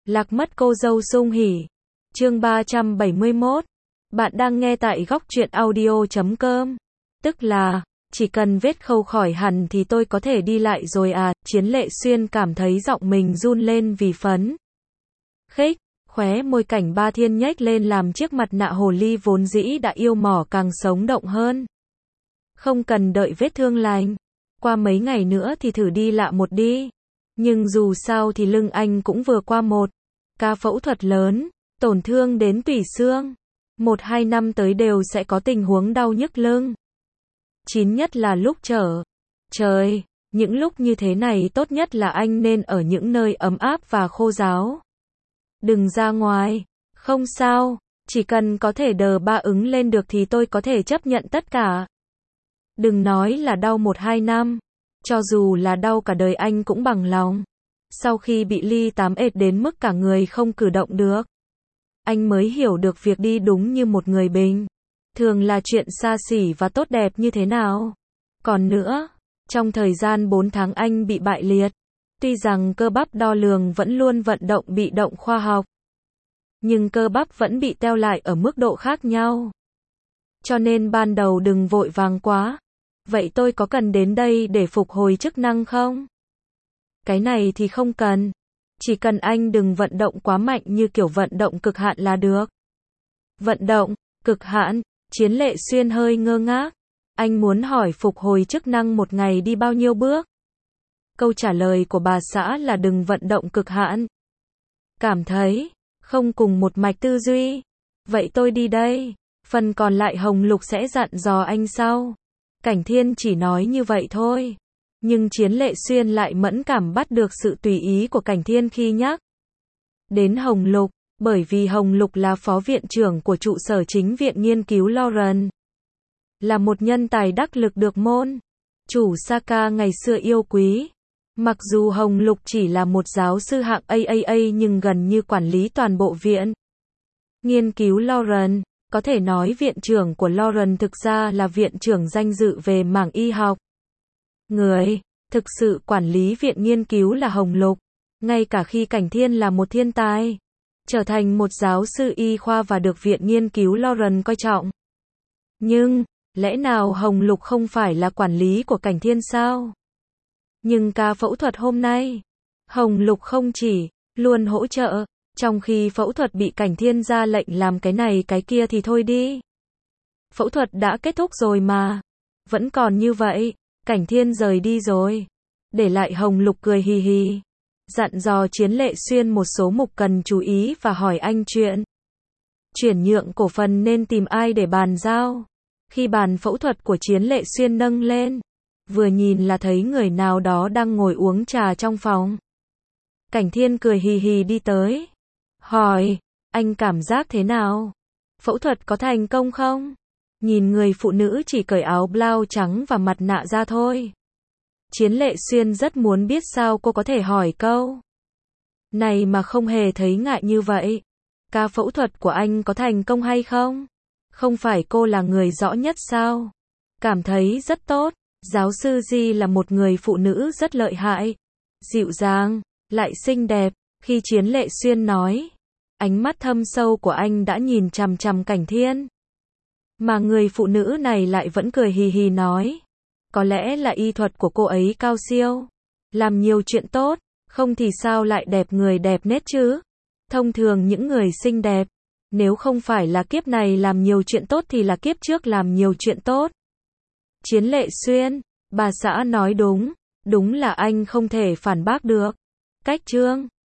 Lạc mất cô dâu sung hỉ. Chương 371. Bạn đang nghe tại góc truyện audio.com. Tức là, chỉ cần vết khâu khỏi hẳn thì tôi có thể đi lại rồi à, Chiến Lệ Xuyên cảm thấy giọng mình run lên vì phấn khích, khóe môi Cảnh Ba Thiên nhếch lên làm chiếc mặt nạ hồ ly vốn dĩ đã yêu mỏ càng sống động hơn. Không cần đợi vết thương lành, qua mấy ngày nữa thì thử đi lạ một đi. Nhưng dù sao thì lưng anh cũng vừa qua một ca phẫu thuật lớn, tổn thương đến tủy xương. 1-2 năm tới đều sẽ có tình huống đau nhức lưng. Chín nhất là lúc trở trời, những lúc như thế này tốt nhất là anh nên ở những nơi ấm áp và khô ráo. Đừng ra ngoài, không sao, chỉ cần có thể đờ ba ứng lên được thì tôi có thể chấp nhận tất cả. Đừng nói là đau 1-2 năm, cho dù là đau cả đời anh cũng bằng lòng. Sau khi bị ly tám ệt đến mức cả người không cử động được, anh mới hiểu được việc đi đúng như một người bình thường là chuyện xa xỉ và tốt đẹp như thế nào. Còn nữa, trong thời gian 4 tháng anh bị bại liệt, tuy rằng cơ bắp đo lường vẫn luôn vận động bị động khoa học, nhưng cơ bắp vẫn bị teo lại ở mức độ khác nhau. Cho nên ban đầu đừng vội vàng quá. Vậy tôi có cần đến đây để phục hồi chức năng không? Cái này thì không cần. Chỉ cần anh đừng vận động quá mạnh như kiểu vận động cực hạn là được. Vận động cực hạn? Chiến Lệ Xuyên hơi ngơ ngác. Anh muốn hỏi phục hồi chức năng một ngày đi bao nhiêu bước? Câu trả lời của bà xã là đừng vận động cực hạn. Cảm thấy không cùng một mạch tư duy. Vậy tôi đi đây. Phần còn lại Hồng Lục sẽ dặn dò anh sau. Cảnh Thiên chỉ nói như vậy thôi. Nhưng Chiến Lệ Xuyên lại mẫn cảm bắt được sự tùy ý của Cảnh Thiên khi nhắc đến Hồng Lục, bởi vì Hồng Lục là phó viện trưởng của trụ sở chính viện nghiên cứu Lauren. Là một nhân tài đắc lực được môn chủ Saka ngày xưa yêu quý. Mặc dù Hồng Lục chỉ là một giáo sư hạng AAA nhưng gần như quản lý toàn bộ viện nghiên cứu Lauren. Có thể nói viện trưởng của Lauren thực ra là viện trưởng danh dự về mảng y học. Người thực sự quản lý viện nghiên cứu là Hồng Lục. Ngay cả khi Cảnh Thiên là một thiên tài, trở thành một giáo sư y khoa và được viện nghiên cứu Lauren coi trọng. Nhưng, lẽ nào Hồng Lục không phải là quản lý của Cảnh Thiên sao? Nhưng ca phẫu thuật hôm nay, Hồng Lục không chỉ luôn hỗ trợ. Trong khi phẫu thuật bị Cảnh Thiên ra lệnh làm cái này cái kia thì thôi đi. Phẫu thuật đã kết thúc rồi mà. Vẫn còn như vậy. Cảnh Thiên rời đi rồi. Để lại Hồng Lục cười hì hì. Dặn dò Chiến Lệ Xuyên một số mục cần chú ý và hỏi anh chuyện chuyển nhượng cổ phần nên tìm ai để bàn giao. Khi bàn phẫu thuật của Chiến Lệ Xuyên nâng lên, vừa nhìn là thấy người nào đó đang ngồi uống trà trong phòng. Cảnh Thiên cười hì hì đi tới. Hỏi, anh cảm giác thế nào? Phẫu thuật có thành công không? Nhìn người phụ nữ chỉ cởi áo blau trắng và mặt nạ ra thôi. Chiến Lệ Xuyên rất muốn biết sao cô có thể hỏi câu này mà không hề thấy ngại như vậy. Ca phẫu thuật của anh có thành công hay không? Không phải cô là người rõ nhất sao? Cảm thấy rất tốt. Giáo sư Di là một người phụ nữ rất lợi hại, dịu dàng, lại xinh đẹp. Khi Chiến Lệ Xuyên nói, ánh mắt thâm sâu của anh đã nhìn chằm chằm Cảnh Thiên. Mà người phụ nữ này lại vẫn cười hì hì nói, có lẽ là y thuật của cô ấy cao siêu, làm nhiều chuyện tốt, không thì sao lại đẹp người đẹp nết chứ? Thông thường những người xinh đẹp, nếu không phải là kiếp này làm nhiều chuyện tốt thì là kiếp trước làm nhiều chuyện tốt. Chiến Lệ Xuyên, bà xã nói đúng, đúng là anh không thể phản bác được. Cách chương